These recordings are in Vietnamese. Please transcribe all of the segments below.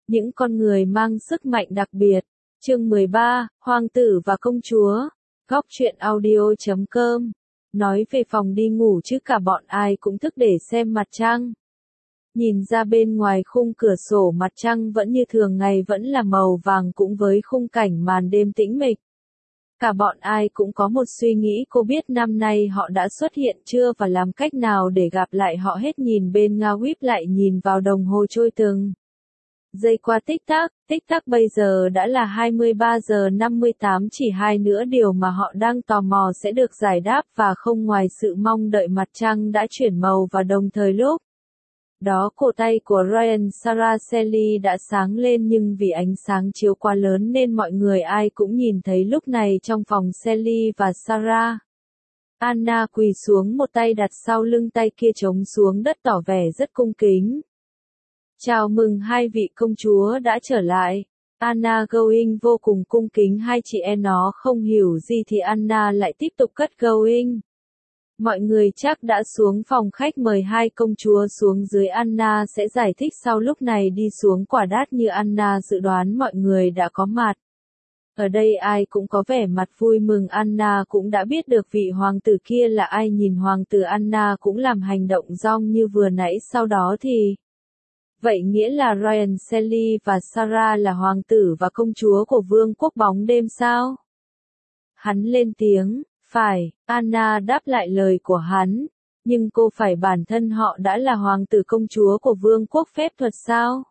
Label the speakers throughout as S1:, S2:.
S1: Những con người mang sức mạnh đặc biệt. Chương 13, Hoàng tử và công chúa. Góc truyện audio.com. Nói về phòng đi ngủ chứ cả bọn ai cũng thức để xem mặt trăng. Nhìn ra bên ngoài khung cửa sổ, mặt trăng vẫn như thường ngày, vẫn là màu vàng cũng với khung cảnh màn đêm tĩnh mịch. Cả bọn ai cũng có một suy nghĩ, cô biết năm nay họ đã xuất hiện chưa và làm cách nào để gặp lại họ hết. Nhìn bên Ngawip lại nhìn vào đồng hồ trôi từng giây qua tích tắc, bây giờ đã là 23 giờ 58, chỉ 2 nữa điều mà họ đang tò mò sẽ được giải đáp, và không ngoài sự mong đợi, mặt trăng đã chuyển màu và đồng thời lúc đó cổ tay của Ryan Saraceli đã sáng lên, nhưng vì ánh sáng chiếu quá lớn nên mọi người ai cũng nhìn thấy. Lúc này trong phòng, Sally và Sarah Anna quỳ xuống, một tay đặt sau lưng, tay kia chống xuống đất, tỏ vẻ rất cung kính. Chào mừng hai vị công chúa đã trở lại. Anna Going vô cùng cung kính. Hai chị em nó không hiểu gì thì Anna lại tiếp tục cất Going. Mọi người chắc đã xuống phòng khách, mời hai công chúa xuống dưới, Anna sẽ giải thích sau. Lúc này đi xuống quả đát như Anna dự đoán, mọi người đã có mặt. Ở đây ai cũng có vẻ mặt vui mừng. Anna cũng đã biết được vị hoàng tử kia là ai. Nhìn hoàng tử, Anna cũng làm hành động dong như vừa nãy. Sau đó thì vậy nghĩa là Ryan, Sally và Sarah là hoàng tử và công chúa của vương quốc bóng đêm sao? Hắn lên tiếng. Phải, Anna đáp lại lời của hắn. Nhưng cô phải bản thân họ đã là hoàng tử công chúa của vương quốc phép thuật sao?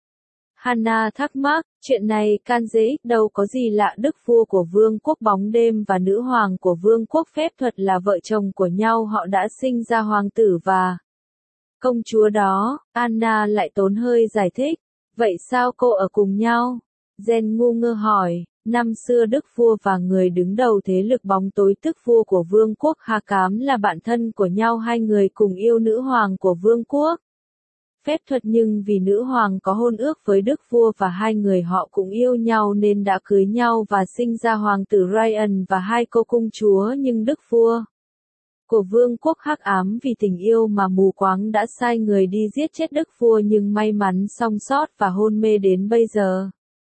S1: Hannah thắc mắc, chuyện này can dễ, đâu có gì lạ, đức vua của vương quốc bóng đêm và nữ hoàng của vương quốc phép thuật là vợ chồng của nhau, họ đã sinh ra hoàng tử và công chúa đó. Anna lại tốn hơi giải thích. Vậy sao cô ở cùng nhau? Jen ngu ngơ hỏi. Năm xưa đức vua và người đứng đầu thế lực bóng tối, tức vua của vương quốc Hakam, là bạn thân của nhau. Hai người cùng yêu nữ hoàng của vương quốc phép thuật, nhưng vì nữ hoàng có hôn ước với đức vua và hai người họ cũng yêu nhau nên đã cưới nhau và sinh ra hoàng tử Ryan và hai cô công chúa. Nhưng đức vua của vương quốc hắc ám vì tình yêu mà mù quáng đã sai người đi giết chết đức vua, nhưng may mắn sống sót và hôn mê đến bây giờ.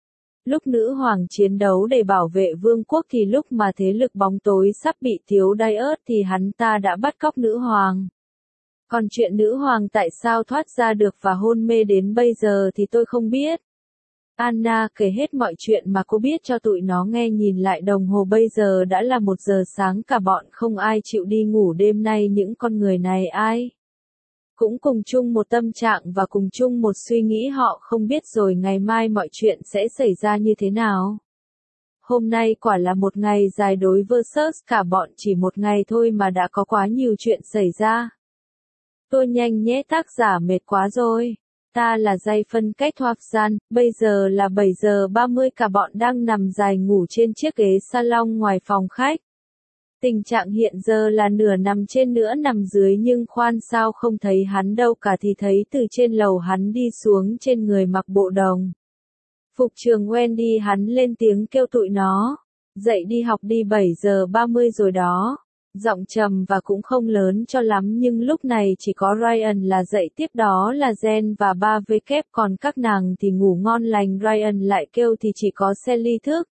S1: Lúc nữ hoàng chiến đấu để bảo vệ vương quốc thì lúc mà thế lực bóng tối sắp bị thiếu đai ớt thì hắn ta đã bắt cóc nữ hoàng. Còn chuyện nữ hoàng tại sao thoát ra được và hôn mê đến bây giờ thì tôi không biết. Anna kể hết mọi chuyện mà cô biết cho tụi nó nghe. Nhìn lại đồng hồ, bây giờ đã là 1 giờ sáng, cả bọn không ai chịu đi ngủ. Đêm nay những con người này ai cũng cùng chung một tâm trạng và cùng chung một suy nghĩ. Họ không biết rồi ngày mai mọi chuyện sẽ xảy ra như thế nào. Hôm nay quả là một ngày dài đối versus cả bọn, chỉ một ngày thôi mà đã có quá nhiều chuyện xảy ra. Tôi nhanh nhé, tác giả mệt quá rồi. Ta là Dây phân cách Thoạp Gian, bây giờ là 7 giờ 30, cả bọn đang nằm dài ngủ trên chiếc ghế salon ngoài phòng khách. Tình trạng hiện giờ là nửa nằm trên nửa nằm dưới, nhưng khoan, sao không thấy hắn đâu cả thì thấy từ trên lầu hắn đi xuống, trên người mặc bộ đồng phục trường Wendy. Hắn lên tiếng kêu tụi nó dậy đi học đi, 7 giờ 30 rồi đó. Giọng trầm và cũng không lớn cho lắm, nhưng lúc này chỉ có Ryan là dậy, tiếp đó là Jen và ba W, còn các nàng thì ngủ ngon lành. Ryan lại kêu thì chỉ có Sally thức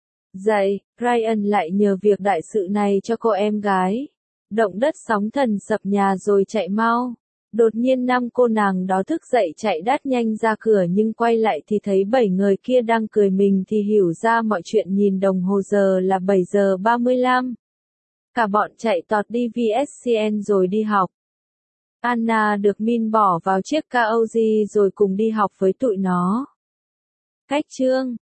S1: dậy. Ryan lại nhờ việc đại sự này cho cô em gái. Động đất sóng thần sập nhà rồi chạy mau. Đột nhiên 5 cô nàng đó thức dậy chạy đắt nhanh ra cửa, nhưng quay lại thì thấy 7 người kia đang cười mình thì hiểu ra mọi chuyện. Nhìn đồng hồ giờ là 7 giờ 35. Cả bọn chạy tọt đi VSCN rồi đi học. Anna được Min bỏ vào chiếc Kaoji rồi cùng đi học với tụi nó. Cách chương